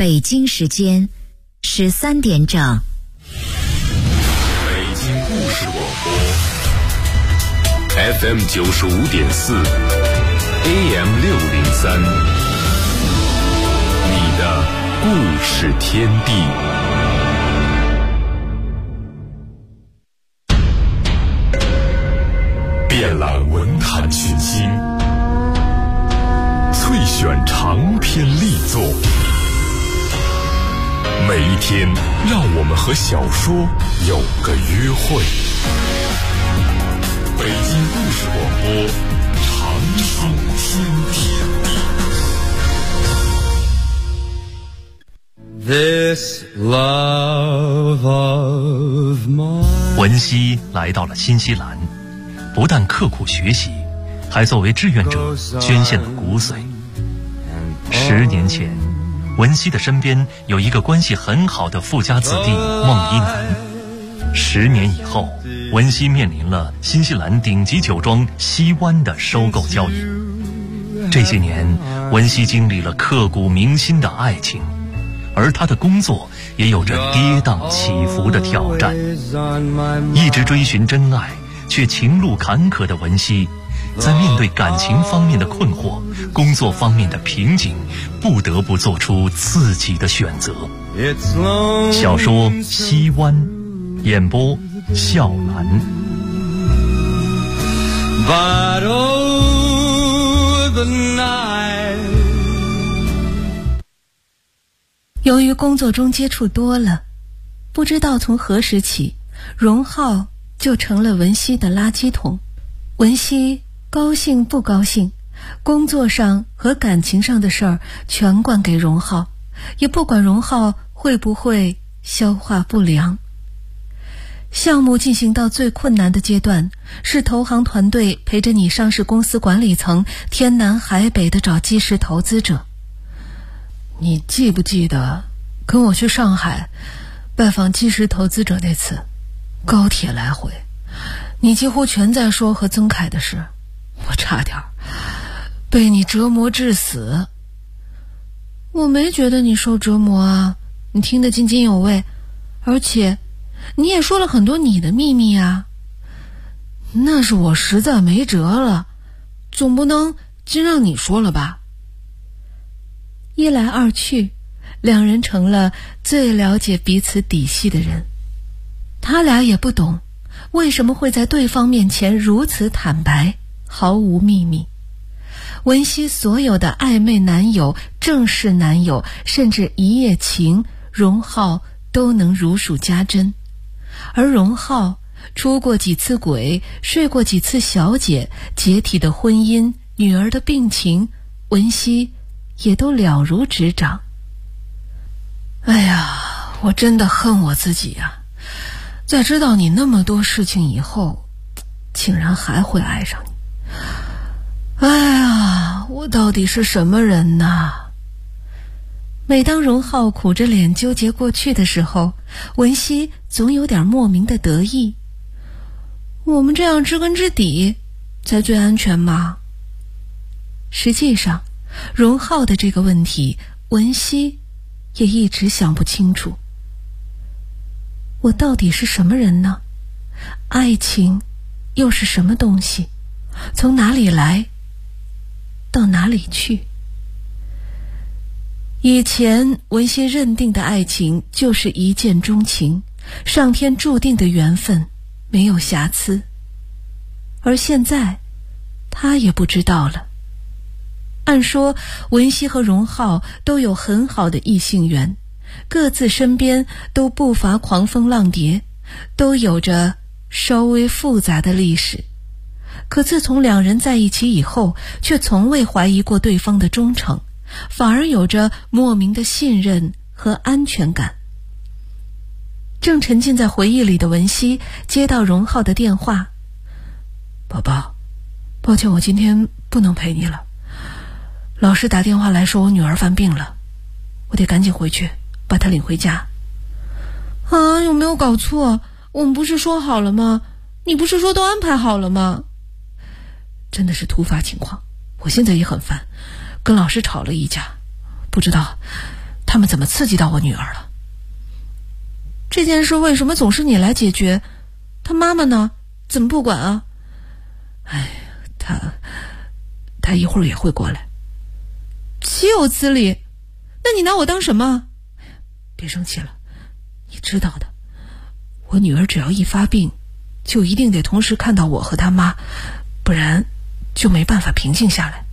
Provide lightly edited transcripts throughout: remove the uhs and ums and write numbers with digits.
北京时间13点整。 北京故事广播 FM 95.4 AM 603，你的故事天地。遍览文坛群星，萃选长篇力作，每一天让我们和小说有个约会。北京故事广播，长春天地。 This love of mine。 文熙来到了新西兰，不但刻苦学习，还作为志愿者捐献了骨髓。10年前，文熙的身边有一个关系很好的富家子弟孟一楠。10年以后，文熙面临了新西兰顶级酒庄西湾的收购交易。这些年，文熙经历了刻骨铭心的爱情，而他的工作也有着跌宕起伏的挑战。一直追寻真爱却情路坎坷的文熙，在面对感情方面的困惑、工作方面的瓶颈，不得不做出自己的选择。小说《西湾》，演播笑兰。 But oh, the night。 由于工作中接触多了，不知道从何时起，荣浩就成了文熙的垃圾桶。文熙高兴不高兴，工作上和感情上的事儿全灌给荣浩，也不管荣浩会不会消化不良。项目进行到最困难的阶段，是投行团队陪着你上市公司管理层天南海北的找基石投资者。你记不记得跟我去上海拜访基石投资者那次，高铁来回你几乎全在说和曾凯的事，我差点被你折磨致死。我没觉得你受折磨啊，你听得津津有味，而且你也说了很多你的秘密啊。那是我实在没辙了，总不能真让你说了吧。一来二去，两人成了最了解彼此底细的人。他俩也不懂为什么会在对方面前如此坦白，毫无秘密。文熙所有的暧昧男友、正式男友，甚至一夜情，荣浩都能如数家珍。而荣浩出过几次轨，睡过几次小姐，解体的婚姻，女儿的病情，文熙也都了如指掌。哎呀，我真的恨我自己啊，在知道你那么多事情以后，竟然还会爱上你。哎呀，我到底是什么人呐？每当荣浩苦着脸纠结过去的时候，文熙总有点莫名的得意。我们这样知根知底才最安全嘛。实际上荣浩的这个问题，文熙也一直想不清楚。我到底是什么人呢？爱情又是什么东西？从哪里来，到哪里去？以前文熙认定的爱情就是一见钟情，上天注定的缘分，没有瑕疵。而现在他也不知道了。按说文熙和荣浩都有很好的异性缘，各自身边都不乏狂风浪蝶，都有着稍微复杂的历史。可自从两人在一起以后，却从未怀疑过对方的忠诚，反而有着莫名的信任和安全感。正沉浸在回忆里的文熙接到荣浩的电话：宝宝，抱歉我今天不能陪你了，老师打电话来说我女儿犯病了，我得赶紧回去把她领回家。啊，有没有搞错？我们不是说好了吗？你不是说都安排好了吗？真的是突发情况，我现在也很烦，跟老师吵了一架，不知道他他们怎么刺激到我女儿了？这件事为什么总是你来解决？他妈妈呢？怎么不管啊？哎，他一会儿也会过来。岂有此理！那你拿我当什么？别生气了，你知道的，我女儿只要一发病，就一定得同时看到我和他妈，不然就没办法平静下来。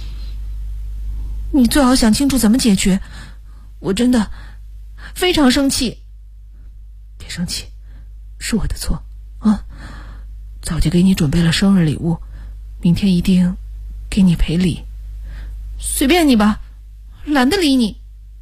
你最好想清楚怎么解决，我真的非常生气。别生气，是我的错啊！早就给你准备了生日礼物，明天一定给你赔礼。随便你吧，懒得理你。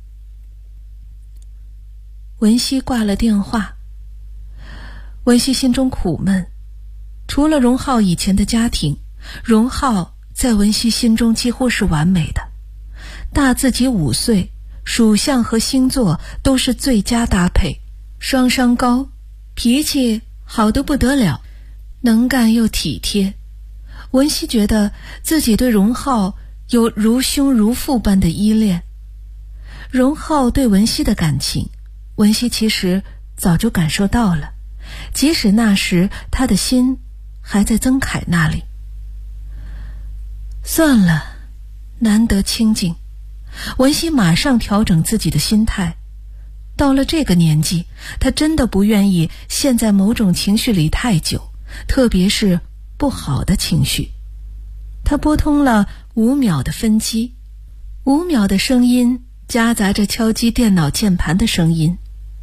文熙挂了电话。文熙心中苦闷，除了荣浩以前的家庭，荣浩在文熙心中几乎是完美的。大自己5岁，属相和星座都是最佳搭配，双商高，脾气好得不得了，能干又体贴。文熙觉得自己对荣浩有如兄如父般的依恋。荣浩对文熙的感情，文熙其实早就感受到了，即使那时他的心还在曾凯那里。算了，难得清静。文熙马上调整自己的心态。到了这个年纪，他真的不愿意陷在某种情绪里太久，特别是不好的情绪。他拨通了5秒的分机，5秒的声音夹杂着敲击电脑键盘的声音。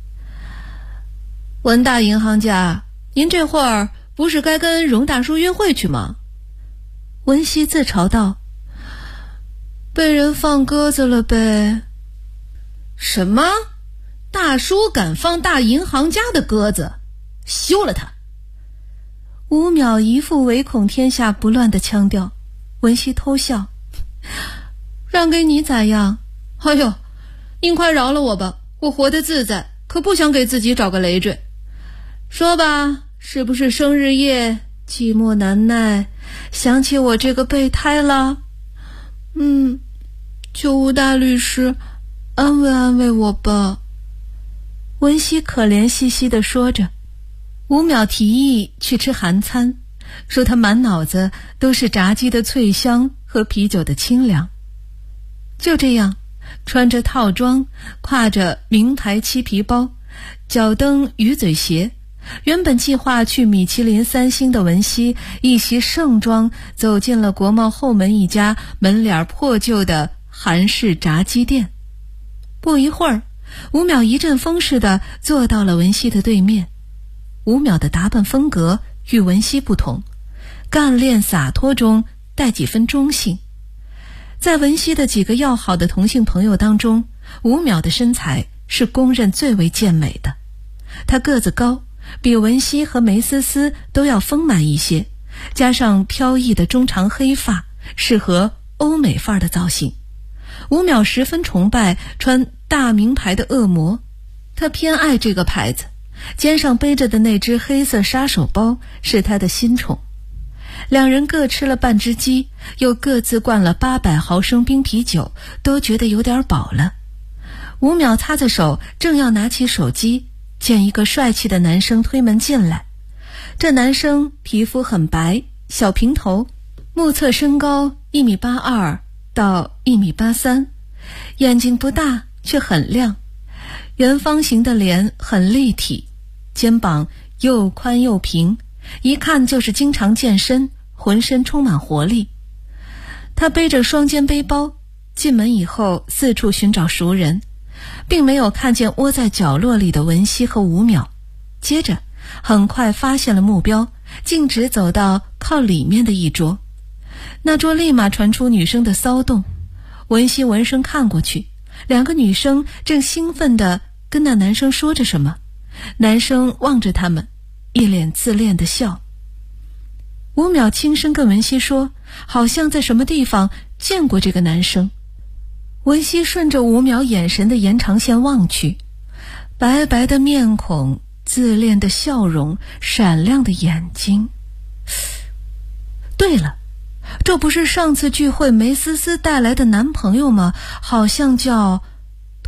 文大银行家，您这会儿不是该跟荣大叔约会去吗？文熙自嘲道。被人放鸽子了呗。什么？大叔敢放大银行家的鸽子？休了他！5秒一副唯恐天下不乱的腔调。文熙偷笑。让给你咋样？哎呦，您快饶了我吧，我活得自在，可不想给自己找个累赘。说吧，是不是生日夜寂寞难耐，想起我这个备胎了？求吴大律师安慰安慰我吧。文熙可怜兮兮地说着。5秒提议去吃韩餐，说他满脑子都是炸鸡的脆香和啤酒的清凉。就这样，穿着套装，挎着名牌漆皮包，脚蹬鱼嘴鞋，原本计划去米其林3星的文熙，一袭盛装走进了国贸后门一家门脸破旧的韩式炸鸡店。不一会儿，5秒一阵风似的坐到了文熙的对面。5秒的打扮风格与文熙不同，干练洒脱中带几分中性。在文熙的几个要好的同性朋友当中，5秒的身材是公认最为健美的。他个子高，比文熙和梅思思都要丰满一些，加上飘逸的中长黑发，适合欧美范儿的造型。5秒十分崇拜穿大名牌的恶魔，他偏爱这个牌子，肩上背着的那只黑色杀手包是他的新宠。2人各吃了半只鸡，又各自灌了800毫升冰啤酒，都觉得有点饱了。5秒擦着手，正要拿起手机，见一个帅气的男生推门进来。这男生皮肤很白，小平头，目测身高1.82米到1.83米，眼睛不大却很亮，圆方形的脸很立体，肩膀又宽又平，一看就是经常健身，浑身充满活力。他背着双肩背包，进门以后四处寻找熟人，并没有看见窝在角落里的文熙和5秒。接着很快发现了目标，径直走到靠里面的一桌。那桌立马传出女生的骚动，文熙闻声看过去，2个女生正兴奋地跟那男生说着什么。男生望着他们，一脸自恋的笑。5秒轻声跟文熙说，好像在什么地方见过这个男生。文熙顺着5秒眼神的延长线望去，白白的面孔，自恋的笑容，闪亮的眼睛。对了，这不是上次聚会梅思思带来的男朋友吗？好像叫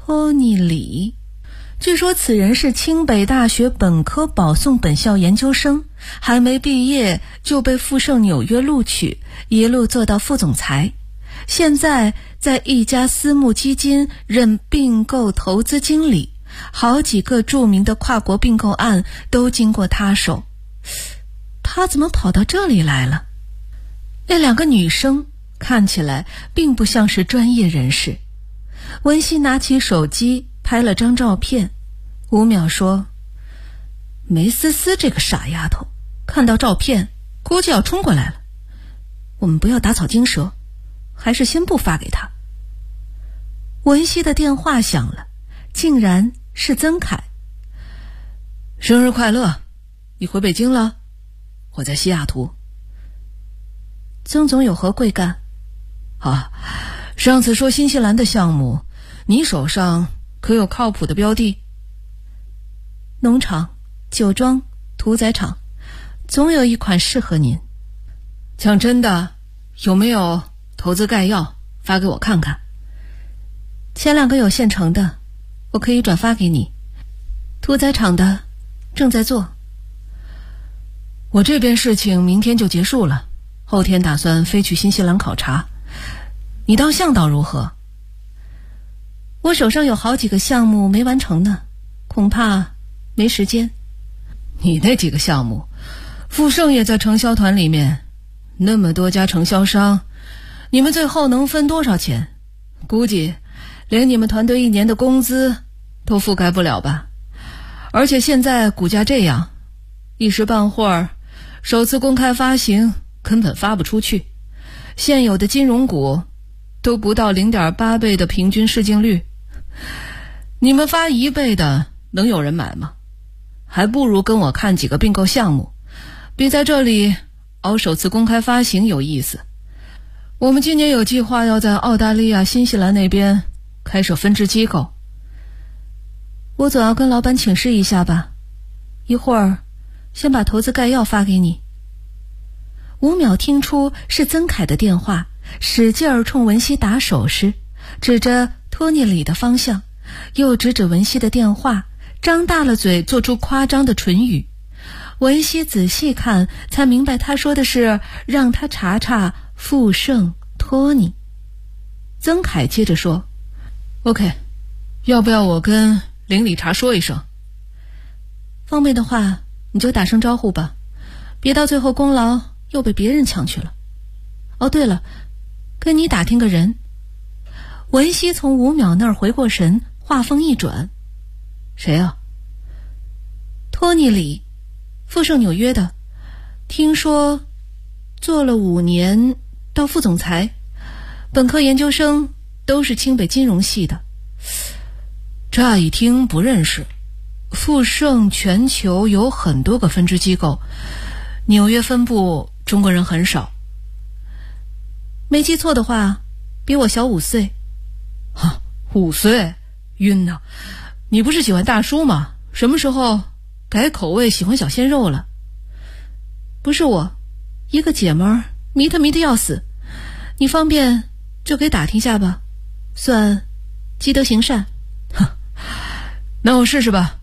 托尼李，据说此人是清北大学本科保送本校研究生，还没毕业就被富盛纽约录取，一路做到副总裁，现在在一家私募基金任并购投资经理，好几个著名的跨国并购案都经过他手。他怎么跑到这里来了？那两个女生看起来并不像是专业人士。文熙拿起手机拍了张照片，5秒说：梅思思这个傻丫头看到照片估计要冲过来了，我们不要打草惊蛇，还是先不发给她。文熙的电话响了，竟然是曾凯。生日快乐，你回北京了？我在西雅图。曾总有何贵干？上次说新西兰的项目，你手上可有靠谱的标的？农场、酒庄、屠宰场，总有一款适合您。讲真的，有没有投资概要发给我看看？前2个有现成的，我可以转发给你。屠宰场的正在做。我这边事情明天就结束了，后天打算飞去新西兰考察。你当向导如何？我手上有好几个项目没完成呢，恐怕没时间。你那几个项目，富盛也在承销团里面，那么多家承销商，你们最后能分多少钱？估计连你们团队1年的工资都覆盖不了吧。而且现在股价这样，一时半会儿首次公开发行根本发不出去，现有的金融股都不到 0.8 倍的平均市净率，你们发1倍的能有人买吗？还不如跟我看几个并购项目，比在这里熬首次公开发行有意思。我们今年有计划要在澳大利亚、新西兰那边开设分支机构，我总要跟老板请示一下吧，一会儿先把投资概要发给你。5秒听出是曾凯的电话，使劲儿冲文熙打手势，指着托尼里的方向，又指指文熙的电话，张大了嘴做出夸张的唇语。文熙仔细看才明白他说的是让他查查富盛托尼。曾凯接着说 OK， 要不要我跟林理查说一声？方便的话你就打声招呼吧，别到最后功劳又被别人抢去了。哦对了，跟你打听个人。文熙从5秒那儿回过神，话锋一转，谁啊？托尼里，富盛纽约的，听说做了5年到副总裁，本科研究生都是清北金融系的。乍一听不认识，富盛全球有很多个分支机构，纽约分部中国人很少。没记错的话，比我小5岁。5岁？晕呢！你不是喜欢大叔吗？什么时候改口味喜欢小鲜肉了？不是我，一个姐们儿，迷他要死。你方便就给打听下吧，算积德行善。那我试试吧。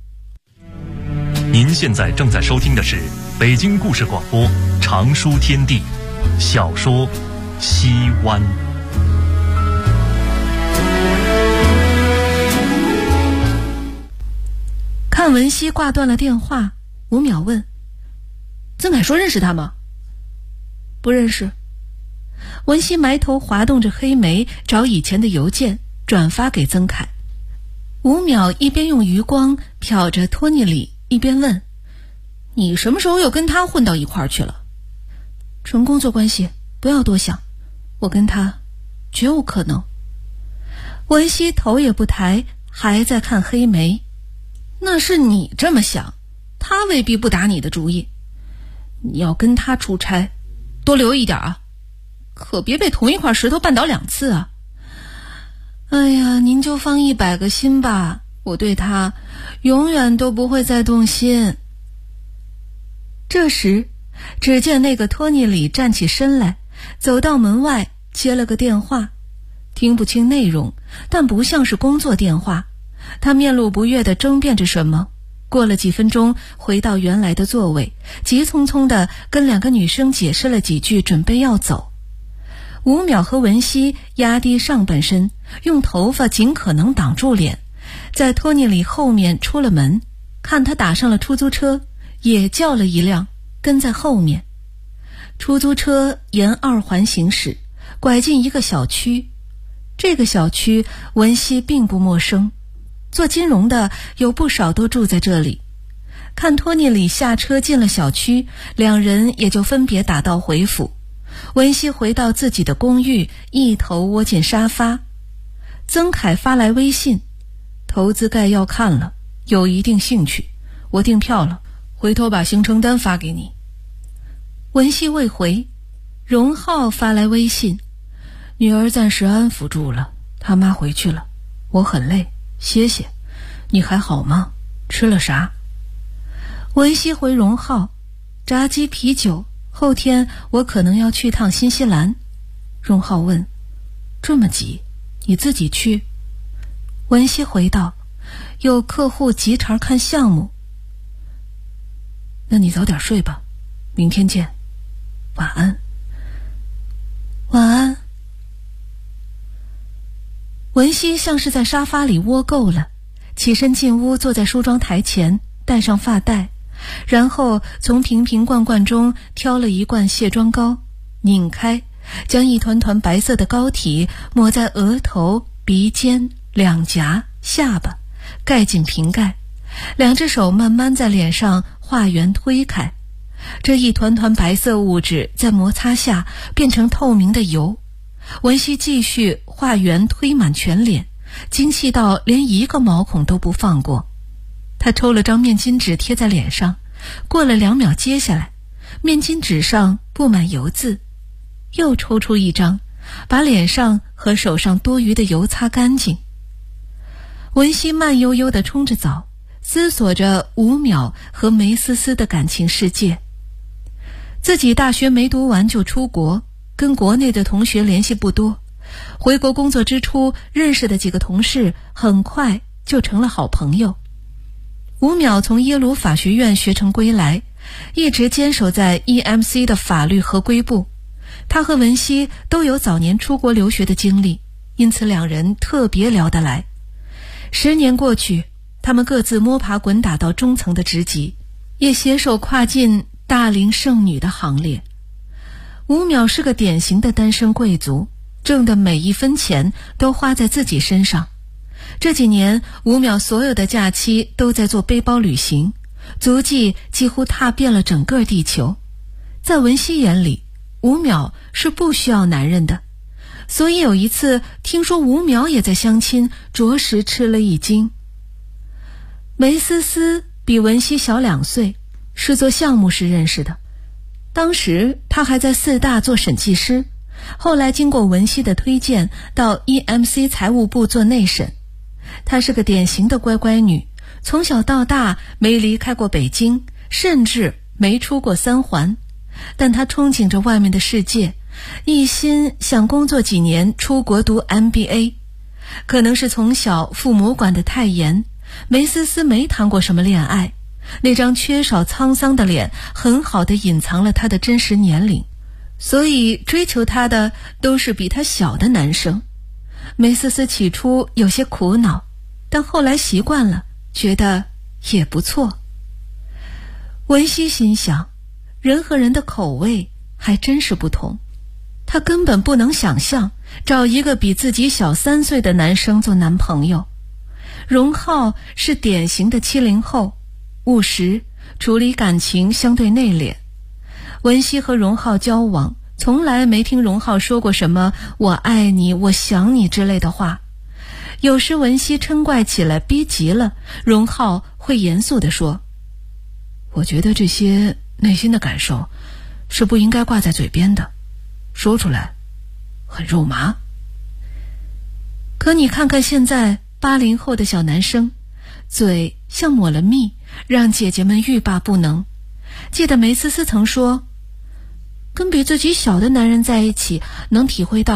您现在正在收听的是北京故事广播长书天地小说西湾。 看文熙挂断了电话，5秒问：曾凯说认识他吗？不认识。文熙埋头滑动着黑莓，找以前的邮件转发给曾凯。5秒一边用余光瞟着托尼里，一边问：你什么时候又跟他混到一块儿去了？纯工作关系，不要多想，我跟他绝无可能。文熙头也不抬，还在看黑莓。那是你这么想，他未必不打你的主意。你要跟他出差，多留意点啊，可别被同一块石头绊倒2次啊。哎呀，您就放100个心吧，我对他永远都不会再动心。这时，只见那个托尼里站起身来，走到门外接了个电话， 听不清内容，但不像是工作电话。他面露不悦地争辩着什么，过了几分钟回到原来的座位，急匆匆地跟2个女生解释了几句，准备要走。吴淼和文熙压低上半身，用头发尽可能挡住脸，在托尼里后面出了门，看他打上了出租车，也叫了一辆，跟在后面。出租车沿2环行驶，拐进一个小区。这个小区文熙并不陌生，做金融的有不少都住在这里。看托尼里下车进了小区，2人也就分别打道回府。文熙回到自己的公寓，一头窝进沙发。曾凯发来微信，投资概要看了，有一定兴趣，我订票了，回头把行程单发给你。文熙未回。荣浩发来微信，女儿暂时安抚住了，他妈回去了，我很累，歇歇，你还好吗？吃了啥？文熙回荣浩，炸鸡啤酒，后天我可能要去趟新西兰。荣浩问，这么急，你自己去？文熙回道，有客户急茬看项目。那你早点睡吧，明天见，晚安。晚安。文熙像是在沙发里窝够了，起身进屋，坐在梳妆台前，戴上发带，然后从瓶瓶罐罐中挑了一罐卸妆膏，拧开，将一团团白色的膏体抹在额头、鼻尖、两颊、下巴，盖进瓶盖，2只手慢慢在脸上画圆推开。这一团团白色物质在摩擦下变成透明的油。文熙继续画圆推满全脸，精细到连一个毛孔都不放过。他抽了张面巾纸贴在脸上，过了2秒接下来，面巾纸上布满油渍，又抽出一张，把脸上和手上多余的油擦干净。文熙慢悠悠地冲着澡，思索着5秒和梅思思的感情世界。自己大学没读完就出国，跟国内的同学联系不多，回国工作之初认识的几个同事很快就成了好朋友。5秒从耶鲁法学院学成归来，一直坚守在 EMC 的法律合规部。他和文熙都有早年出国留学的经历，因此2人特别聊得来。10年过去，他们各自摸爬滚打到中层的职级，也携手跨进大龄剩女的行列。5秒是个典型的单身贵族，挣的每一分钱都花在自己身上。这几年5秒所有的假期都在做背包旅行，足迹几乎踏遍了整个地球。在文熙眼里，5秒是不需要男人的，所以有一次听说5秒也在相亲，着实吃了一惊。梅思思比文熙小2岁，是做项目时认识的。当时他还在4大做审计师，后来经过文熙的推荐到 EMC 财务部做内审。她是个典型的乖乖女，从小到大没离开过北京，甚至没出过3环。但她憧憬着外面的世界，一心想工作几年出国读 MBA。 可能是从小父母管得太严，梅思思没谈过什么恋爱，那张缺少沧桑的脸很好地隐藏了她的真实年龄，所以追求她的都是比她小的男生。梅思思起初有些苦恼，但后来习惯了，觉得也不错。文熙心想，人和人的口味还真是不同，她根本不能想象找一个比自己小3岁的男生做男朋友。荣浩是典型的70后，务实，处理感情相对内敛。文熙和荣浩交往，从来没听荣浩说过什么我爱你我想你之类的话。有时文熙嗔怪起来逼急了，荣浩会严肃地说，我觉得这些内心的感受是不应该挂在嘴边的，说出来很肉麻。可你看看现在80后的小男生，嘴像抹了蜜，让姐姐们欲罢不能。记得梅思思曾说，跟比自己小的男人在一起，能体会到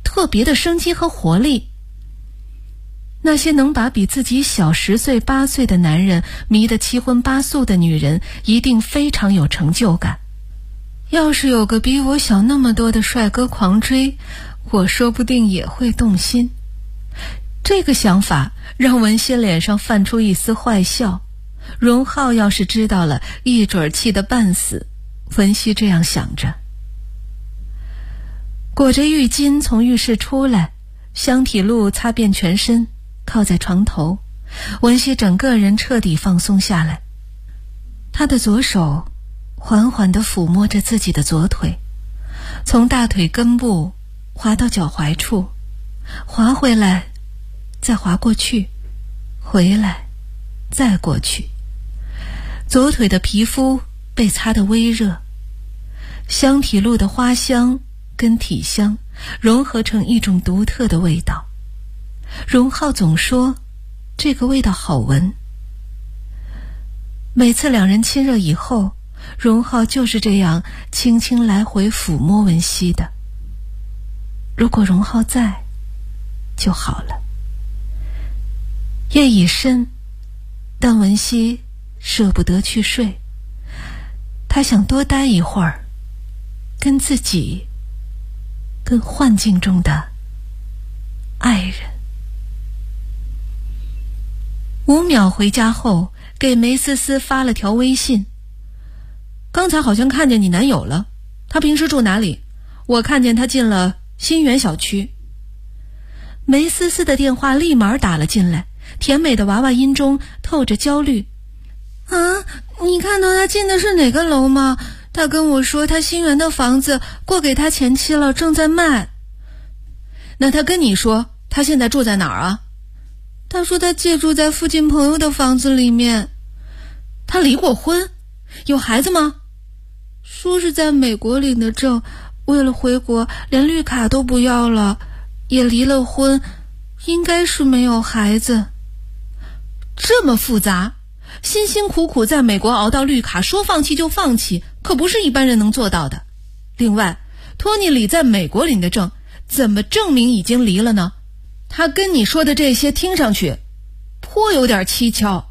特别的生机和活力。那些能把比自己小10岁、8岁的男人迷得七荤八素的女人，一定非常有成就感。要是有个比我小那么多的帅哥狂追，我说不定也会动心。这个想法让文熙脸上泛出一丝坏笑。荣浩要是知道了，一准气得半死。文熙这样想着。裹着浴巾从浴室出来，香体露擦遍全身，靠在床头，文熙整个人彻底放松下来。他的左手缓缓地抚摸着自己的左腿，从大腿根部滑到脚踝处，滑回来，再滑过去，回来，再过去。左腿的皮肤被擦得微热，香体露的花香跟体香融合成一种独特的味道。荣浩总说这个味道好闻。每次两人亲热以后，荣浩就是这样轻轻来回抚摸文熙的。如果荣浩在就好了。夜已深，但文熙舍不得去睡，他想多待一会儿，跟自己，跟幻境中的爱人。5秒回家后，给梅思思发了条微信：刚才好像看见你男友了，他平时住哪里？我看见他进了新源小区。梅思思的电话立马打了进来，甜美的娃娃音中透着焦虑。啊，你看到他进的是哪个楼吗？他跟我说他新源的房子过给他前妻了，正在卖。那他跟你说他现在住在哪儿啊？他说他借住在附近朋友的房子里面。他离过婚？有孩子吗？说是在美国领的证，为了回国连绿卡都不要了，也离了婚，应该是没有孩子。这么复杂，辛辛苦苦在美国熬到绿卡，说放弃就放弃，可不是一般人能做到的。另外，托尼里在美国领的证，怎么证明已经离了呢？他跟你说的这些听上去颇有点蹊跷。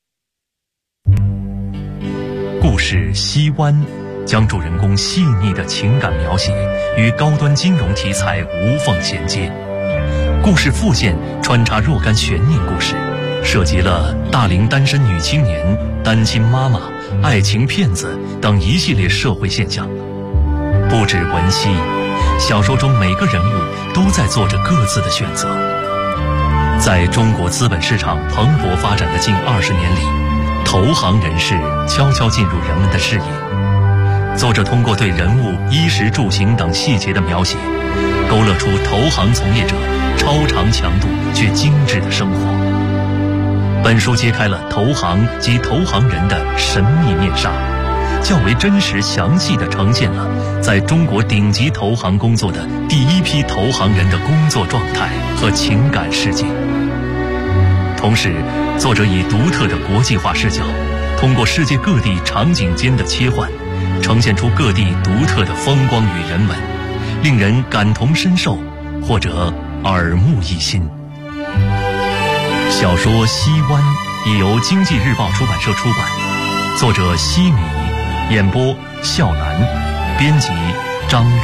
故事《西湾》将主人公细腻的情感描写与高端金融题材无缝衔接。故事副线穿插若干悬念故事，涉及了大龄单身女青年、单亲妈妈、爱情骗子等一系列社会现象。不止文熙，小说中每个人物都在做着各自的选择。在中国资本市场蓬勃发展的近20年里，投行人士悄悄进入人们的视野。作者通过对人物衣食住行等细节的描写，勾勒出投行从业者超长强度却精致的生活。本书揭开了投行及投行人的神秘面纱，较为真实详细地呈现了在中国顶级投行工作的第一批投行人的工作状态和情感世界。同时，作者以独特的国际化视角，通过世界各地场景间的切换，呈现出各地独特的风光与人文，令人感同身受或者耳目一新。小说《西湾》已由经济日报出版社出版，作者西米，演播笑兰，编辑张璐。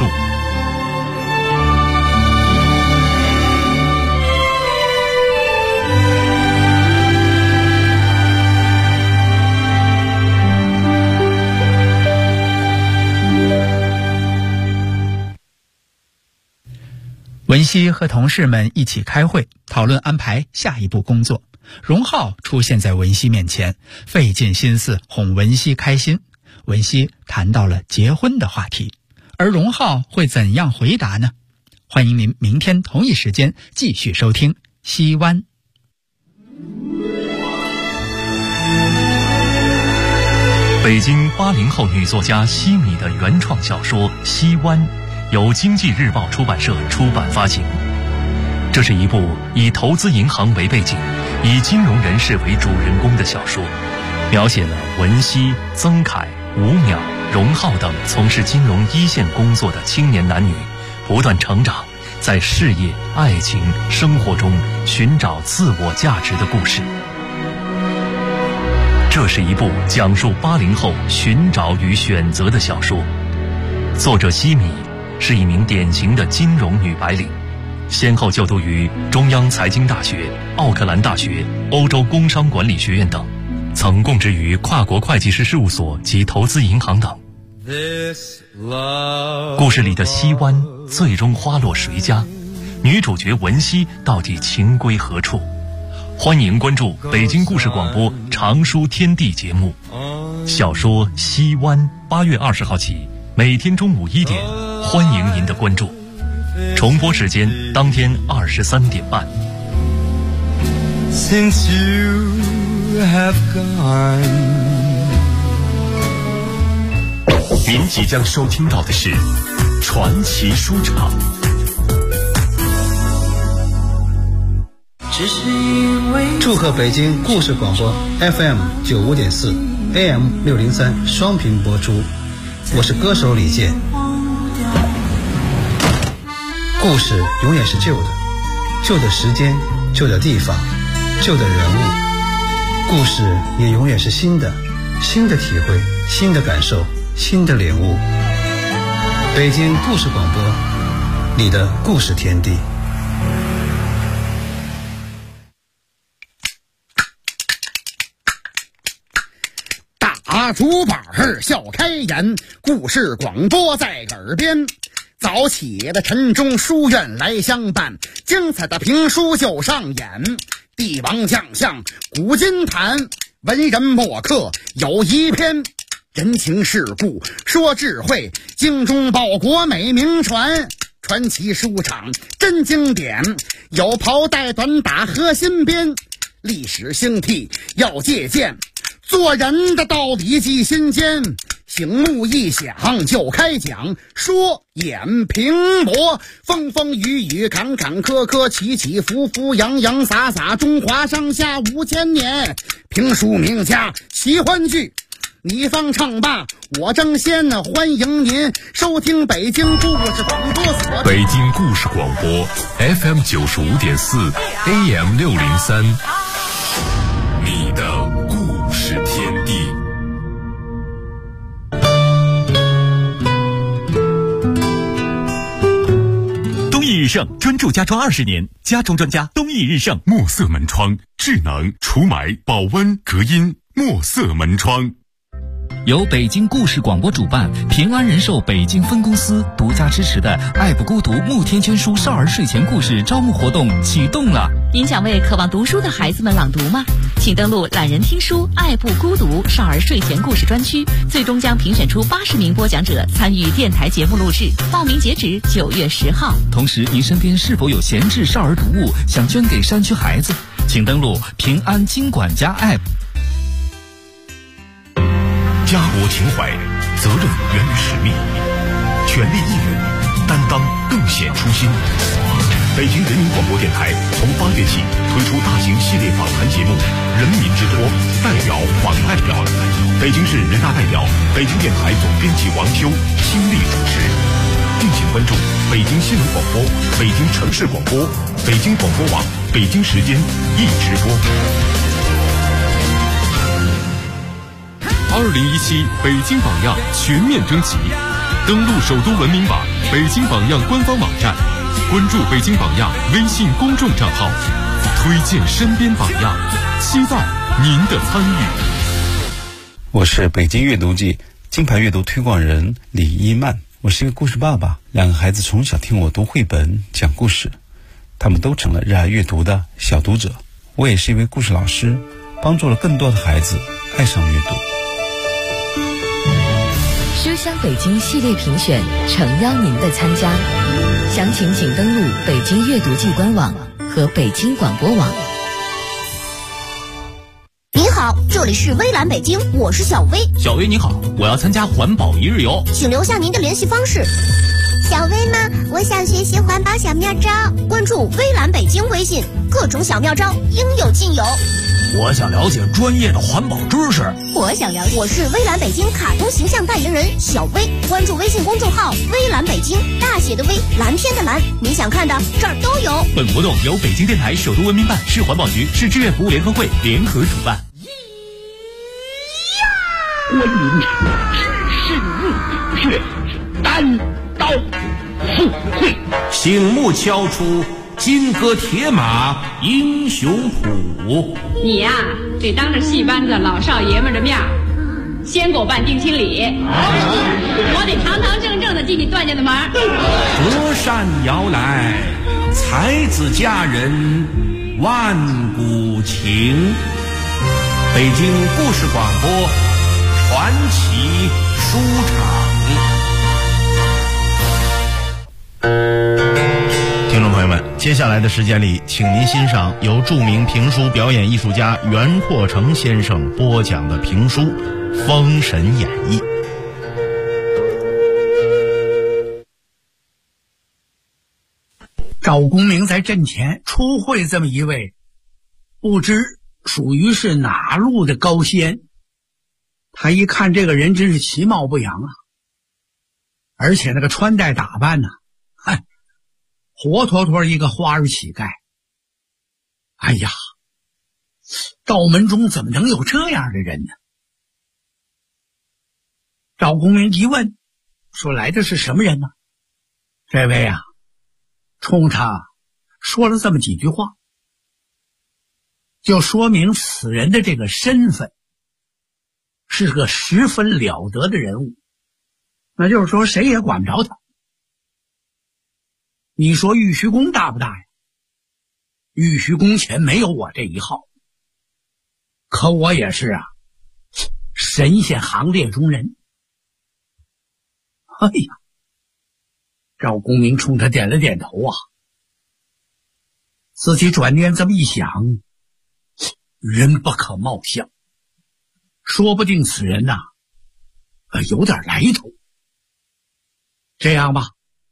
文熙和同事们一起开会，讨论安排下一步工作。荣浩出现在文熙面前，费尽心思哄文熙开心。文熙谈到了结婚的话题，而荣浩会怎样回答呢？欢迎您明天同一时间继续收听《西湾》。 北京80后女作家西米的原创小说《西湾》由经济日报出版社出版发行。这是一部以投资银行为背景，以金融人士为主人公的小说，描写了文熙、曾凯、吴淼、荣浩等从事金融一线工作的青年男女不断成长在事业、爱情、生活中寻找自我价值的故事。这是一部讲述80后寻找与选择的小说。作者西米是一名典型的金融女白领，先后就读于中央财经大学、奥克兰大学、欧洲工商管理学院等，曾供职于跨国会计师事务所及投资银行等。故事里的西湾最终花落谁家？女主角文熙到底情归何处？欢迎关注北京故事广播长书天地节目。小说《西湾》8月20号起，每天中午1点，欢迎您的关注。重播时间当天23点半。 Since you have gone， 您即将收听到的是传奇书场。 祝贺北京故事广播 FM 95.4 AM 603双频播出，我是歌手李健。故事永远是旧的，旧的时间，旧的地方，旧的人物。故事也永远是新的，新的体会，新的感受，新的领悟。北京故事广播，你的故事天地。 大竹板笑开颜，故事广播在耳边。早起的晨钟书院来相伴，精彩的评书就上演。帝王将相古今谈，文人墨客有一篇。人情世故说智慧，精忠报国美名传。传奇书场真经典，有袍带短打和新编。历史兴替要借鉴，做人的道理记心间。醒目一响就开讲，说演评驳，风风雨雨，坎坎坷坷，起起伏伏，洋洋洒洒，中华上下5000年。评书名家奇欢剧，你方唱罢我争先，欢迎您收听北京故事广播所。 北京故事广播 FM 95.4 AM 603，你的故事天地。 东义日盛专注家装20年，家装专家东义日盛。 墨色门窗，智能除霾、保温、隔音。墨色门窗由北京故事广播主办，平安人寿北京分公司独家支持的爱不孤独慕天娟书少儿睡前故事招募活动启动了。 您想为渴望读书的孩子们朗读吗？请登录懒人听书爱不孤独少儿睡前故事专区，最终将评选出80名播讲者参与电台节目录制，报名截止9月10号。 同时，您身边是否有闲置少儿读物想捐给山区孩子？请登录平安金管家 App。 家国情怀，责任源于使命，全力以赴，担当更显初心。北京人民广播电台从8月起推出大型系列访谈节目《人民之托》，代表访代表。北京市人大代表、北京电台总编辑王秋倾力主持。敬请关注北京新闻广播、北京城市广播、北京广播网、北京时间一直播。2017北京榜样全面征集，登录首都文明网、北京榜样官方网站，关注北京榜样微信公众账号，推荐身边榜样，期待您的参与。 我是北京阅读季金牌阅读推广人李一曼，我是一个故事爸爸，2个孩子从小听我读绘本讲故事，他们都成了热爱阅读的小读者。我也是一位故事老师，帮助了更多的孩子爱上阅读。 书香北京系列评选诚邀您的参加，详情请登录北京阅读季官网和北京广播网。 您好，这里是微蓝北京，我是小薇。 小薇你好，我要参加环保一日游， 请留下您的联系方式。 小薇吗？我想学习环保小妙招，关注微蓝北京微信，各种小妙招应有尽有。 我想了解专业的环保知识。 我想了解，我是微蓝北京卡通形象代言人小薇，关注微信公众号微蓝北京，大写的微，蓝天的蓝，你想看的这儿都有。 本活动由北京电台首都文明办、市环保局、市志愿服务联合会联合主办。 观音知识入血，单刀赴会， 醒目敲出金戈铁马英雄谱。 你呀，得当着戏班子老少爷们的面先给我办定亲礼，我得堂堂正正的进你段家的门。 隔山遥来，才子佳人万古情。北京故事广播传奇书场。 听众朋友们，接下来的时间里，请您欣赏由著名评书表演艺术家袁阔成先生播讲的评书《封神演义》。 赵公明在阵前初会这么一位不知属于是哪路的高仙，他一看这个人真是其貌不扬啊，而且那个穿戴打扮呢，活脱脱一个花儿乞丐。哎呀，赵门中怎么能有这样的人呢？赵公明一问，说来的是什么人呢？这位啊，冲他说了这么几句话，就说明此人的这个身份是个十分了得的人物，那就是说谁也管不着他。你说玉虚宫大不大呀？玉虚宫前没有我这一号，可我也是啊，神仙行列中人。哎呀，赵公明冲他点了点头啊，自己转念这么一想，人不可貌相，说不定此人呐，有点来头。这样吧，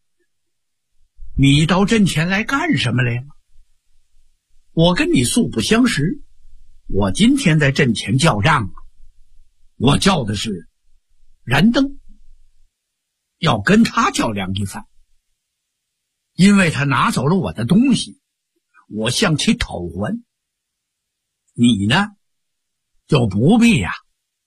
你到阵前来干什么来了？我跟你素不相识，我今天在阵前叫账，我叫的是燃灯，要跟他较量一番，因为他拿走了我的东西，我向其讨还。你呢，就不必呀，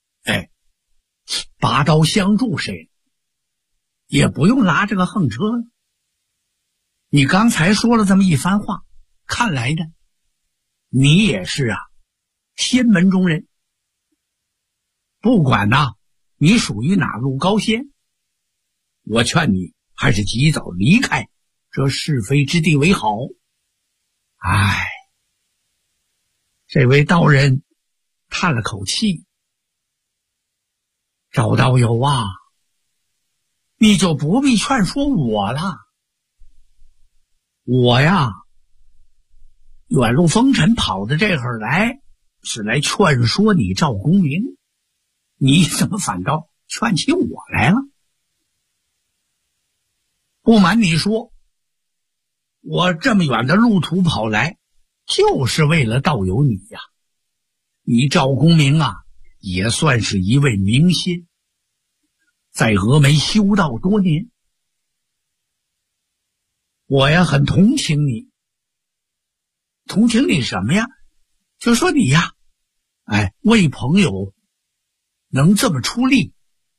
拔刀相助谁，也不用拉这个横车了。你刚才说了这么一番话，看来呢，你也是啊，仙门中人。不管呐，你属于哪路高仙，我劝你还是及早离开这是非之地为好。唉，这位道人叹了口气，赵道友啊，你就不必劝说我了。我呀，远路风尘跑到这会儿来，是来劝说你赵公明，你怎么反倒劝起我来了？不瞒你说，我这么远的路途跑来，就是为了道友你呀。你赵公明啊，也算是一位明仙，在峨眉修道多年，我呀很同情你。同情你什么呀？就说你呀，为朋友能这么出力，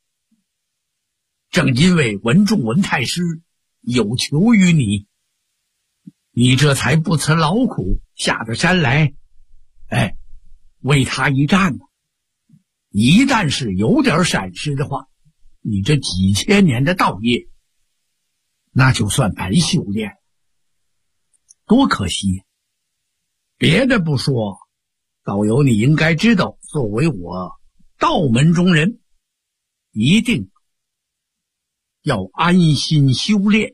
正因为文仲文太师有求于你，你这才不辞劳苦下得山来，为他一战呢。一旦是有点闪失的话，你这几千年的道业那就算白修炼，多可惜。别的不说，道友你应该知道，作为我道门中人，一定要安心修炼，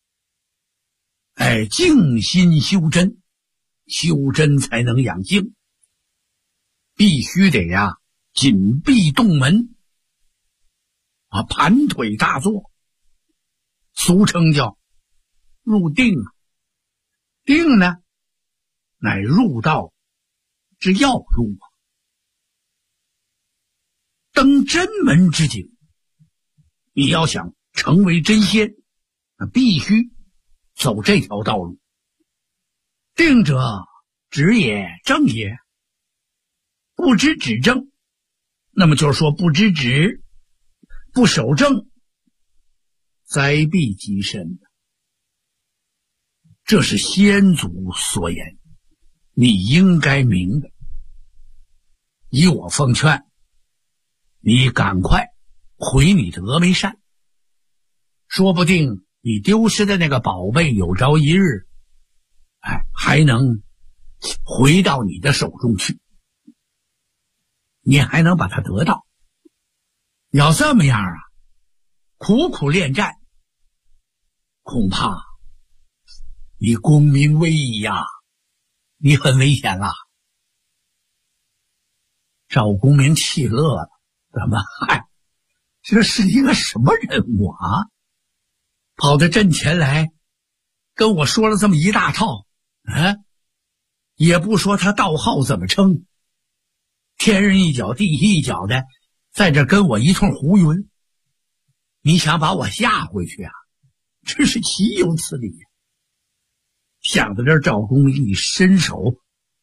静心修真，修真才能养性，必须得呀紧闭洞门，盘腿大坐， 俗称叫入定啊。定呢，乃入道之要入啊。登真门之境，你要想成为真仙，那必须走这条道路。定者，止也，正也。不知止正，那么就是说不知止，不守正，灾必极深。这是先祖所言，你应该明白。以我奉劝，你赶快回你的峨眉山，说不定你丢失的那个宝贝有朝一日，还能回到你的手中去，你还能把它得到。要这么样啊，苦苦恋战，恐怕你功名危矣呀，你很危险了。赵公明气乐了，怎么？这是一个什么人物啊？跑到阵前来，跟我说了这么一大套，也不说他道号怎么称，天人一脚地一脚的，在这跟我一通胡云。你想把我吓回去啊？真是岂有此理呀！想到这儿，赵公明一伸手，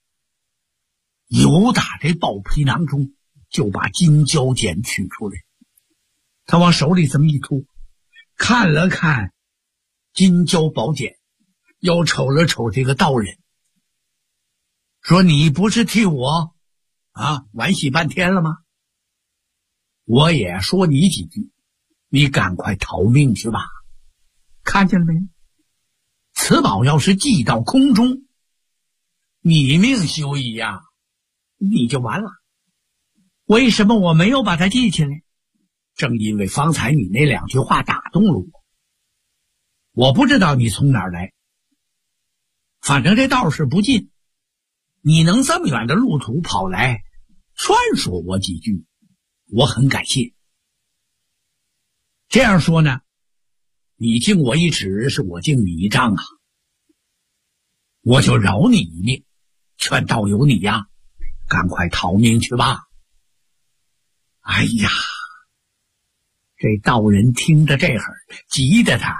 由打这豹皮囊中就把金蛟剪取出来。他往手里这么一吐，看了看金蛟宝剪，又瞅了瞅这个道人，说：“你不是替我惋惜半天了吗？我也说你几句，你赶快逃命去吧。看见了没有？此宝要是寄到空中，你命休矣呀，你就完了。为什么我没有把它记起来？正因为方才你那两句话打动了我。我不知道你从哪儿来，反正这道是不近，你能这么远的路途跑来劝说我几句，我很感谢。这样说呢，你敬我一尺，是我敬你一丈啊。我就饶你一命，劝道友你呀，赶快逃命去吧。哎呀，这道人听着这会儿，急得他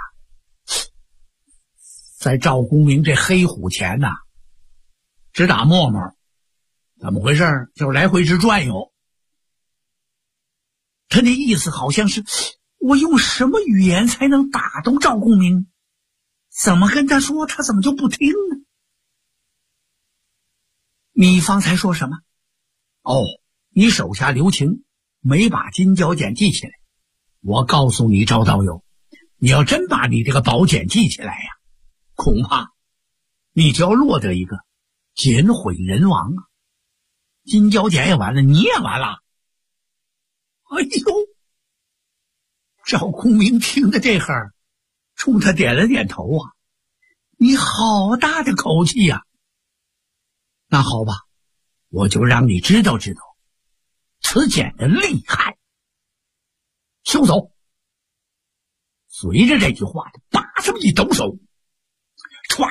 在赵公明这黑虎前呐，直打沫沫。怎么回事？就来回直转悠。他那意思好像是，我用什么语言才能打动赵公明？怎么跟他说，他怎么就不听呢？你方才说什么？你手下留情，没把金蛟剪记起来。我告诉你，赵道友，你要真把你这个宝剪记起来呀，恐怕你就要落得一个捡毁人亡啊！金蛟剪也完了，你也完了。哎呦！赵公明听着这会儿，冲他点了点头啊，你好大的口气呀！那好吧，我就让你知道知道此剪的厉害。休走！随着这句话，他叭这么一抖手，唰，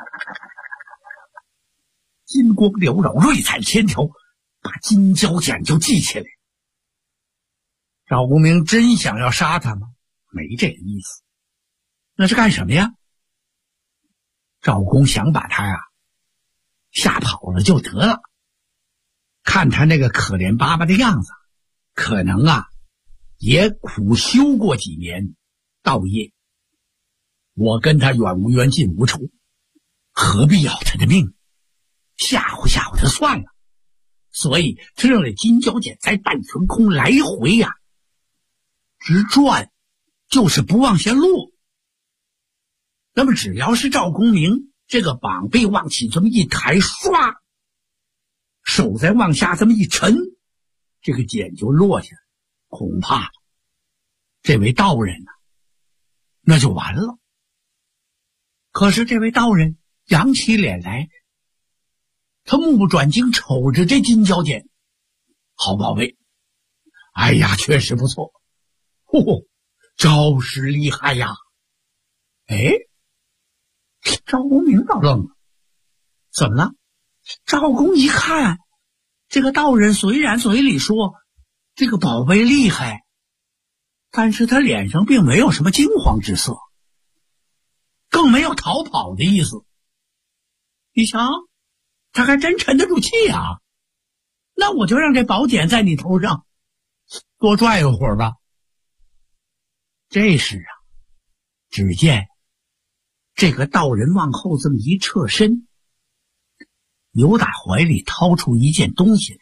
金光缭绕，瑞彩千条，把金蛟剪就记起来。赵公明真想要杀他吗？没这个意思。那是干什么呀？赵公想把他吓跑了就得了。看他那个可怜巴巴的样子，可能也苦修过几年道业。我跟他远无冤近无仇，何必要他的命？吓唬吓唬他算了。所以他让这金蛟剪在半悬空来回直转，就是不往下落。那么只要是赵公明这个膀臂往起这么一抬，唰，手再往下这么一沉，这个茧就落下，恐怕这位道人那就完了。可是这位道人扬起脸来，他目不转睛瞅着这金蛟剪，好宝贝，哎呀，确实不错，招式厉害呀！ 哎，赵公明倒愣了，怎么了？赵公一看，这个道人虽然嘴里说这个宝贝厉害，但是他脸上并没有什么惊慌之色，更没有逃跑的意思。你瞧，他还真沉得住气啊！那我就让这宝典在你头上多转悠会儿吧。这时啊，只见这个道人往后这么一侧身，由打怀里掏出一件东西来。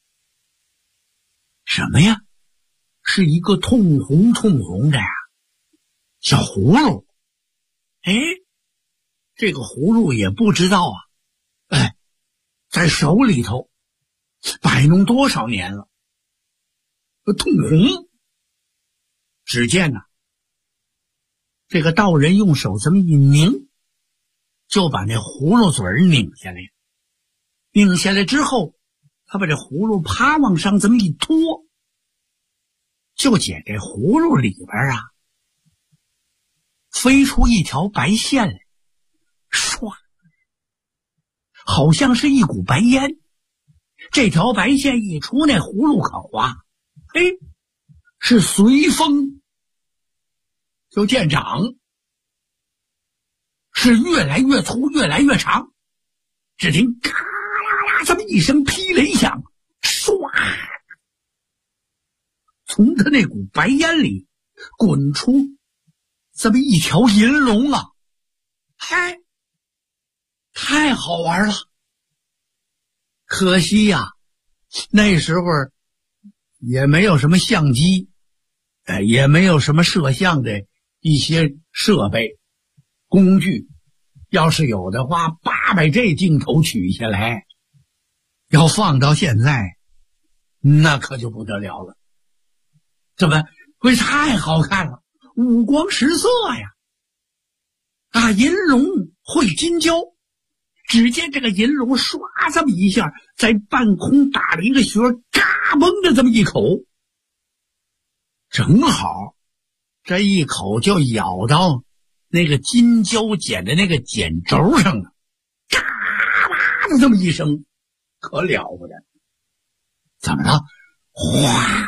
什么呀？是一个通红的呀小葫芦。哎，这个葫芦也不知道啊，在手里头摆弄多少年了，通红。只见呢，这个道人用手这么一拧，就把那葫芦嘴拧下来。拧下来之后，他把这葫芦啪往上这么一拖，就见这葫芦里边啊，飞出一条白线来，唰，好像是一股白烟。这条白线一出那葫芦口啊，是随风就见长，是越来越粗，越来越长。只听咔啦啦这么一声霹雷响，唰，从他那股白烟里滚出这么一条银龙啊！太好玩了。可惜呀，那时候也没有什么相机，也没有什么摄像的一些设备工具。要是有的话，800这镜头取下来，要放到现在，那可就不得了了。怎么会太好看了，五光十色呀！啊，银龙会金蛟。只见这个银龙唰这么一下，在半空打了一个旋，嘎嘣的这么一口，正好这一口就咬到那个金蛟剪的那个剪轴上了，嘎啦的这么一声，可了不得。怎么了？哗，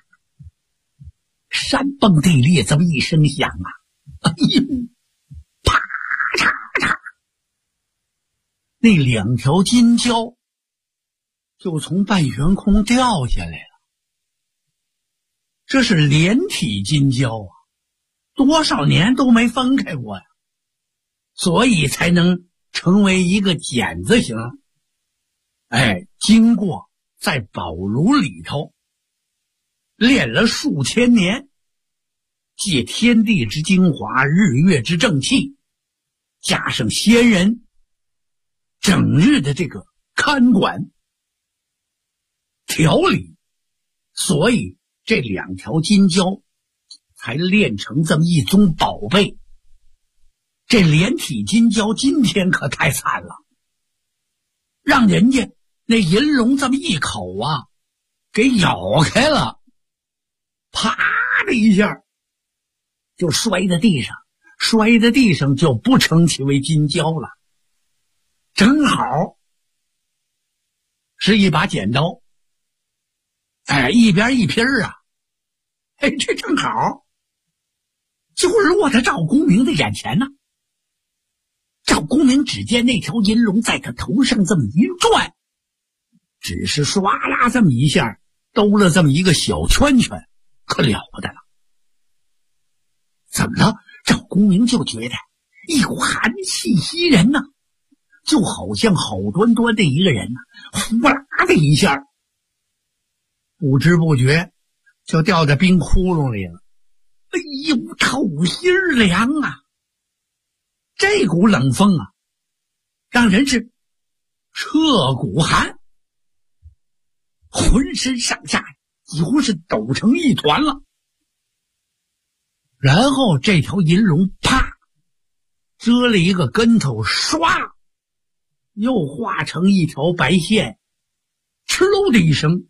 山崩地裂这么一声响啊！哎呦，啪嚓嚓，那2条金蛟就从半悬空掉下来了。这是连体金蛟啊，多少年都没分开过呀，所以才能成为一个茧字形。经过在宝炉里头炼了数千年，借天地之精华，日月之正气，加上仙人整日的这个看管调理，所以这2条金蛟才炼成这么一宗宝贝。这连体金蛟今天可太惨了，让人家那银龙这么一口啊给咬开了，啪的一下就摔在地上，摔在地上就不称其为金蛟了，正好是一把剪刀，一边一拼啊，这正好就落在赵公明的眼前呢。赵公明只见那条银龙在他头上这么一转，只是唰啦这么一下兜了这么一个小圈圈，可了不得了。怎么了？赵公明就觉得一股寒气袭人呢，就好像好端端的一个人呢，呼啦的一下，不知不觉就掉在冰窟窿里了。哎呦，透心凉啊！这股冷风啊，让人是彻骨寒，浑身上下几乎是抖成一团了。然后这条银龙啪遮了一个跟头，唰又化成一条白线，哧溜的一声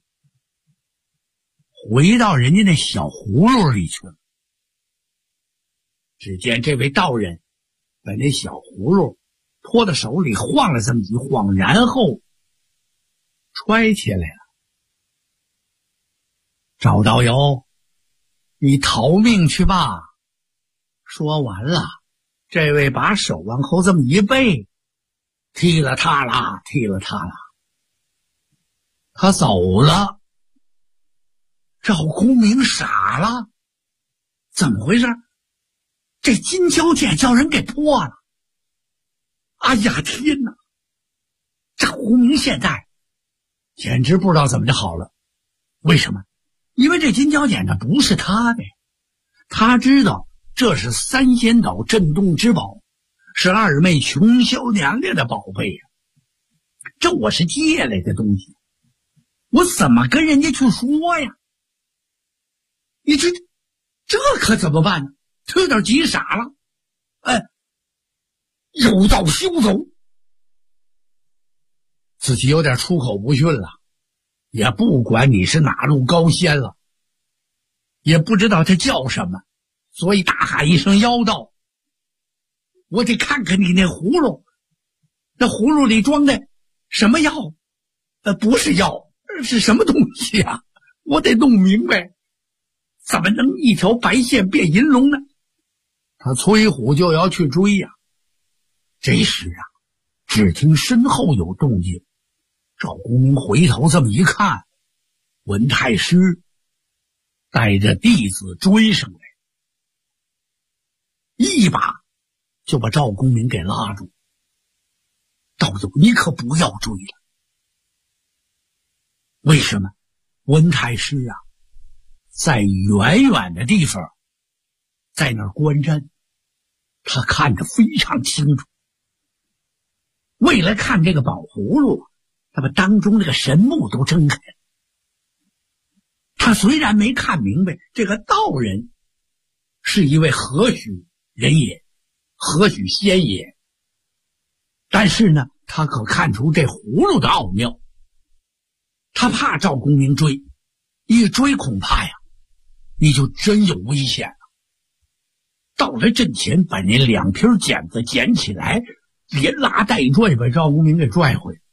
回到人家那小葫芦里去了。只见这位道人把那小葫芦托在手里晃了这么一晃，然后揣起来了。赵道友，你逃命去吧。说完了，这位把手往后这么一背，踢了他了，踢了他了。他走了。赵公明傻了，怎么回事？这金交锏叫人给破了。哎呀天哪！赵公明现在简直不知道怎么就好了。为什么？因为这金交锏呢不是他的，他知道这是三仙岛镇洞之宝，是二妹琼霄娘娘的宝贝呀。这我是借来的东西，我怎么跟人家去说呀？你这可怎么办呢？他有点急傻了。有道休走，自己有点出口不逊了，也不管你是哪路高仙了，也不知道他叫什么，所以大喊一声妖道。我得看看你那葫芦，那葫芦里装的什么药？不是药，是什么东西啊？我得弄明白。怎么能一条白线变银龙呢？他崔虎就要去追呀。这时啊，只听身后有动静，赵公明回头这么一看，文太师带着弟子追上来，一把就把赵公明给拉住。道友，你可不要追了。为什么？文太师啊，在远远的地方，在那儿观阵，他看得非常清楚。为了看这个宝葫芦，他把当中这个神目都睁开了。他虽然没看明白这个道人是一位何许人也，何许仙也，但是呢，他可看出这葫芦的奥妙。他怕赵公明追，一追恐怕呀，你就真有危险了。到了阵前，把那两瓶剪子捡起来，连拉带拽把赵公明给拽回来。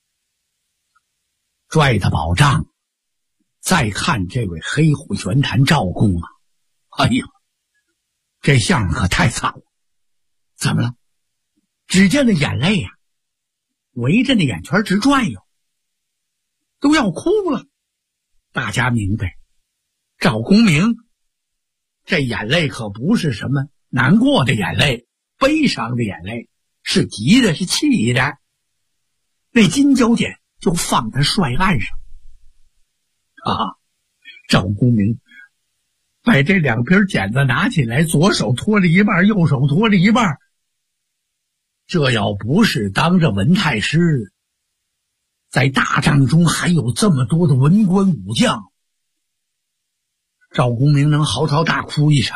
拽他宝杖，再看这位黑虎玄坛赵公啊，哎呀，这相可太惨了。怎么了？只见那眼泪呀，围着那眼圈直转悠，都要哭了。大家明白，赵公明这眼泪可不是什么难过的眼泪，悲伤的眼泪，是急的，是气的。那金交锏就放在帅案上啊！赵公明把这两瓶剪子拿起来，左手托了一半，右手托了一半。这要不是当着文太师，在大帐中还有这么多的文官武将，赵公明能嚎啕大哭一场。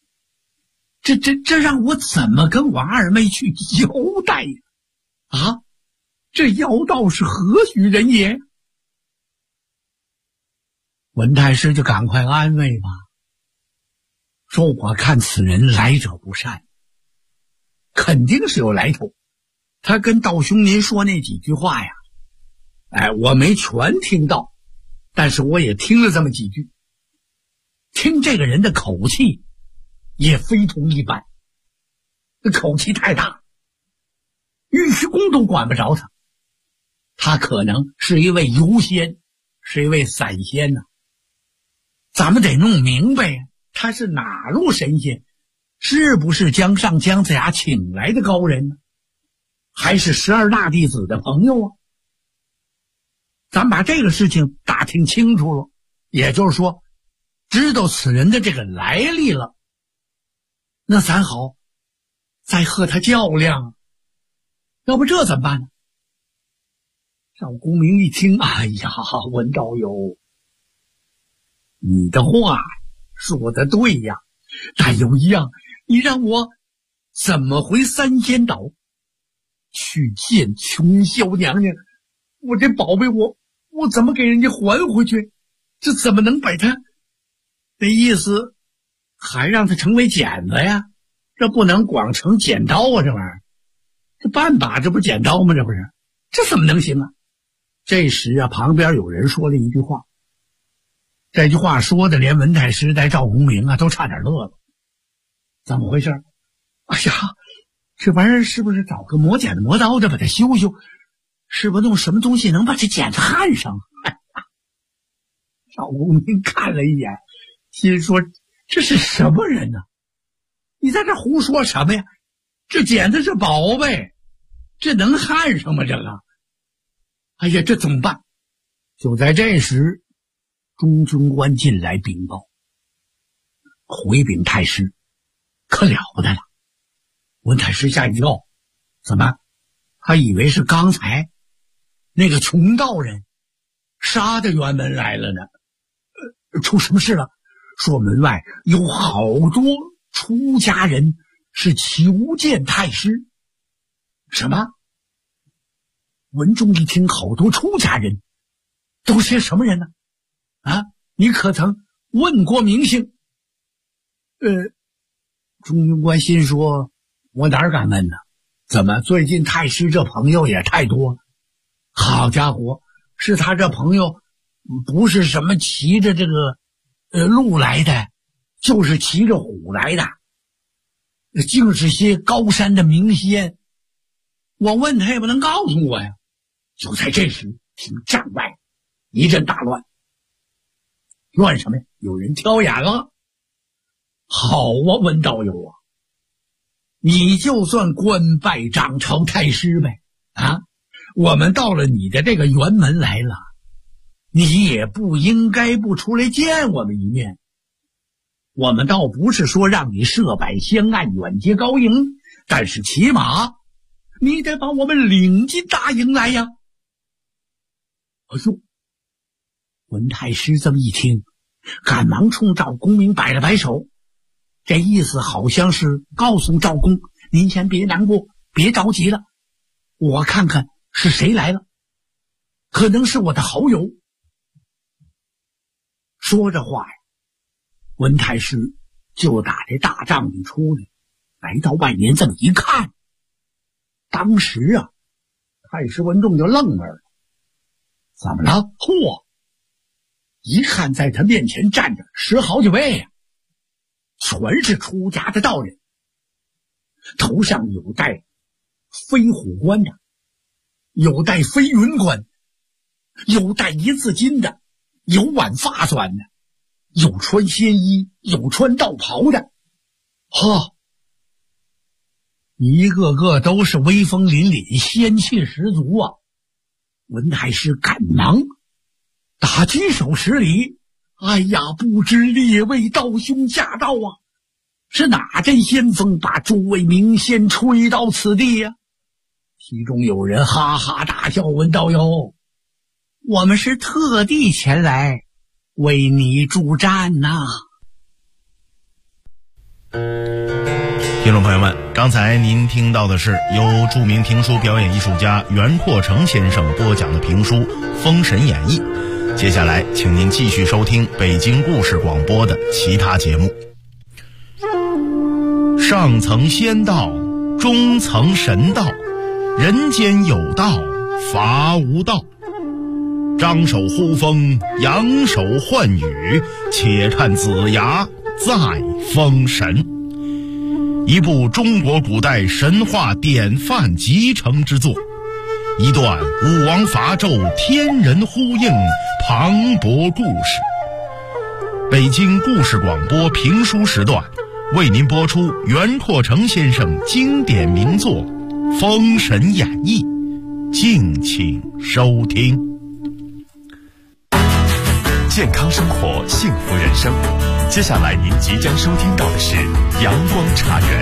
这让我怎么跟我二妹去交代呀？啊，这妖道是何许人也？文太师就赶快安慰吧，说我看此人来者不善，肯定是有来头。他跟道兄您说那几句话呀，我没全听到，但是我也听了这么几句。听这个人的口气也非同一般，这口气太大，尉迟恭都管不着他。他可能是一位游仙，是一位散仙呢。咱们得弄明白呀，他是哪路神仙？是不是江上姜子牙请来的高人呢？还是12大弟子的朋友啊？咱把这个事情打听清楚了，也就是说知道此人的这个来历了，那咱好再和他较量。要不这怎么办呢？赵公明一听，哎呀，文道友，你的话说得对呀，但有一样，你让我怎么回三仙岛去见琼霄娘娘？我这宝贝我怎么给人家还回去？这怎么能把他那意思还让他成为茧子呀？ 这不能光成剪刀啊，这玩意儿，这半把这不是剪刀吗？这不是，这怎么能行啊？这时啊，旁边有人说了一句话，这句话说的连文太师带赵公明啊都差点乐了。怎么回事？哎呀，这玩意儿是不是找个磨剪子磨刀的把它修修？是不是弄什么东西能把这剪子焊上？赵公明看了一眼，心说这是什么人呢？你在这胡说什么呀？这剪子是宝贝，这能焊上吗？这个，哎呀，这怎么办？就在这时，中军官进来禀报，回禀太师，可了不得了。文太师吓一跳，怎么？他以为是刚才那个穷道人杀的辕门来了呢。出什么事了？说门外有好多出家人是求见太师。什么？文中一听，好多出家人，都些什么人呢？啊，你可曾问过名姓？中军官心说，我哪敢问呢？怎么最近太师这朋友也太多了？好家伙，是他这朋友不是什么骑着这个鹿来的，就是骑着虎来的，竟是些高山的名仙。我问他也不能告诉我呀。就在这时，听帐外一阵大乱。乱什么呀？有人挑眼了。好啊，文道友啊，你就算官拜掌朝太师呗啊！我们到了你的这个辕门来了，你也不应该不出来见我们一面。我们倒不是说让你设摆香案远接高迎，但是起码你得把我们领进大营来呀。哎呦，文太师这么一听，赶忙冲赵公明摆了摆手，这意思好像是告诉赵公，您先别难过，别着急了，我看看是谁来了，可能是我的好友。说着话呀，文太师就打这大帐里出来，来到外面这么一看，当时啊，太师文仲就愣那儿了。怎么了？嚯！一看在他面前站着10好几位呀，全是出家的道人，头上有戴飞虎冠的，有戴飞云冠，有戴银丝巾的，有挽发纂的，有穿仙衣，有穿道袍的，哈，一个个都是威风凛凛，仙气十足啊！文太师赶忙打举手施礼，哎呀，不知列位道兄驾到啊！是哪阵仙风把诸位名仙吹到此地呀？其中有人哈哈大笑，文道友，我们是特地前来为你助战呐！ 听众朋友们，刚才您听到的是由著名评书表演艺术家袁阔成先生播讲的评书《封神演义》。接下来请您继续收听北京故事广播的其他节目。上层仙道，中层神道，人间有道，法无道。张手呼风，扬手唤雨，且看子牙再封神。一部中国古代神话典范集成之作，一段武王伐纣天人呼应磅礴故事。北京故事广播评书时段为您播出袁阔成先生经典名作《封神演义》，敬请收听。 健康生活，幸福人生。接下来您即将收听到的是阳光茶园。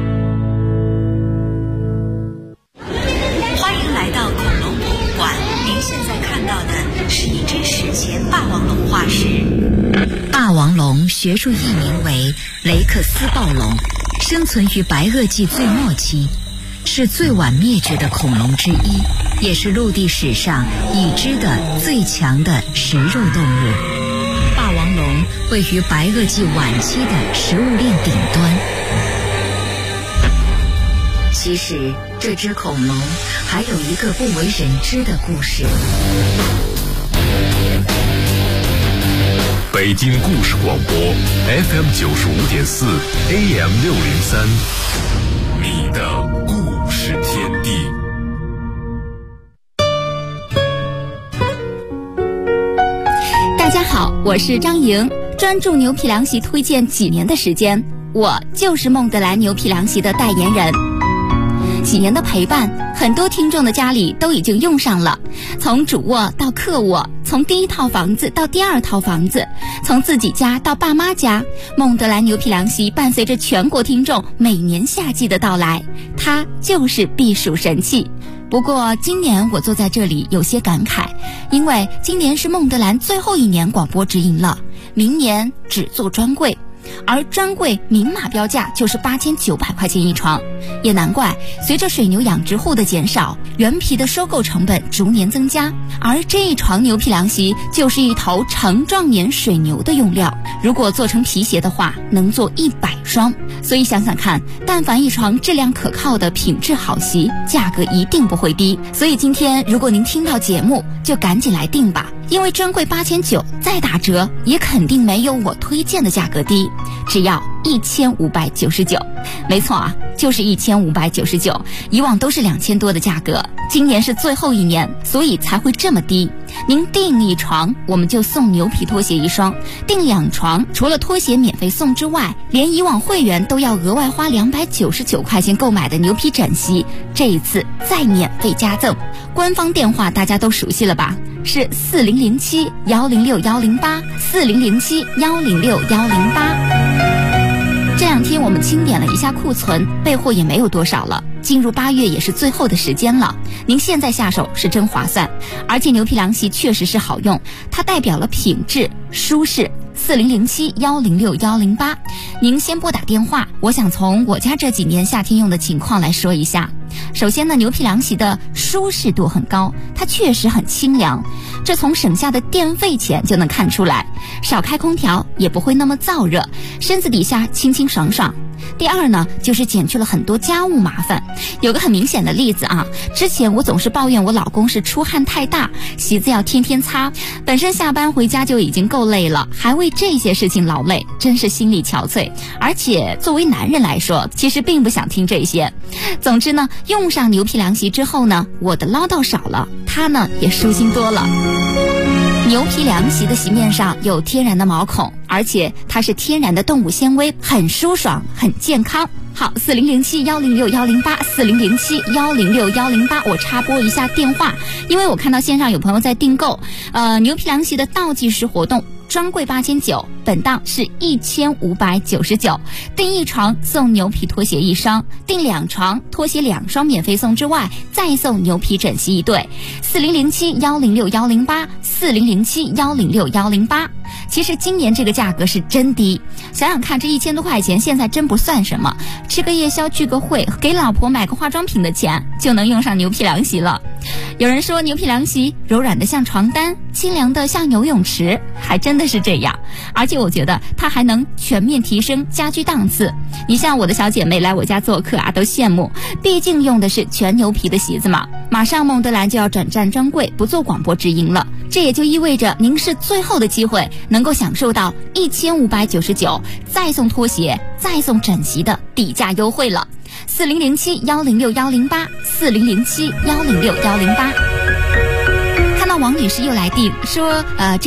欢迎来到恐龙博物馆，您现在看到的是一只史前霸王龙化石。霸王龙学术译名为雷克斯暴龙，生存于白垩纪最末期，是最晚灭绝的恐龙之一，也是陆地史上已知的最强的食肉动物。霸王龙位于白垩纪晚期的食物链顶端， 其实这只恐龙还有一个不为人知的故事。 北京故事广播 FM 95.4 AM 603，你的故事天地。 大家好，我是张莹，专注牛皮凉席推荐几年的时间，我就是梦德兰牛皮凉席的代言人。几年的陪伴，很多听众的家里都已经用上了，从主卧到客卧，从第一套房子到第二套房子，从自己家到爸妈家，梦德兰牛皮凉席伴随着全国听众每年夏季的到来，它就是避暑神器。不过今年我坐在这里有些感慨，因为今年是梦德兰最后一年广播直营了，明年只做专柜，而专柜明码标价就是8900块钱一床，也难怪随着水牛养殖户的减少，原皮的收购成本逐年增加，而这一床牛皮凉席就是一头成壮年水牛的用料，如果做成皮鞋的话，能做100双。所以想想看，但凡一床质量可靠的品质好席，价格一定不会低。所以今天如果您听到节目，就赶紧来订吧，因为专柜8900再打折也肯定没有我推荐的价格低，只要1599。没错啊，就是1599，以往都是2000多的价格，今年是最后一年，所以才会这么低。您订一床，我们就送牛皮拖鞋1双；订2床，除了拖鞋免费送之外，连以往会员都要额外花299块钱购买的牛皮枕席，这一次再免费加赠。官方电话大家都熟悉了吧？是4007-106-108，4007-106-108。这2天我们清点了一下库存，备货也没有多少了，进入8月也是最后的时间了，您现在下手是真划算。而且牛皮凉席确实是好用，它代表了品质、舒适。4007-106-108，您先拨打电话，我想从我家这几年夏天用的情况来说一下。首先呢，牛皮凉席的舒适度很高，它确实很清凉，这从省下的电费钱就能看出来，少开空调也不会那么燥热，身子底下清清爽爽。第二呢，就是减去了很多家务麻烦。有个很明显的例子啊，之前我总是抱怨我老公是出汗太大，席子要天天擦，本身下班回家就已经够累了，还为这些事情劳累，真是心力憔悴。而且作为男人来说，其实并不想听这些。总之呢，用上牛皮凉席之后呢，我的唠叨少了，他呢也舒心多了。牛皮凉席的席面上有天然的毛孔，而且它是天然的动物纤维，很舒爽，很健康。好，4007-106-108，4007-106-108，我插播一下电话，因为我看到线上有朋友在订购，牛皮凉席的倒计时活动。专柜8900，本档是1599，订1床送牛皮拖鞋1双，订2床拖鞋2双免费送之外，再送牛皮枕席1对。4007-106-108， 4007-106-108。其实今年这个价格是真低，想想看，这1000多块钱现在真不算什么，吃个夜宵聚个会，给老婆买个化妆品的钱就能用上牛皮凉席了。有人说牛皮凉席柔软的像床单，清凉的像游泳池，还真的是这样。而且我觉得它还能全面提升家居档次。你像我的小姐妹来我家做客啊，都羡慕，毕竟用的是全牛皮的席子嘛。马上梦德兰就要转战专柜，不做广播直营了，这也就意味着您是最后的机会能够享受到1599再送拖鞋再送枕席的底价优惠了。4007-106-108， 4007-106-108。看到王女士又来电说这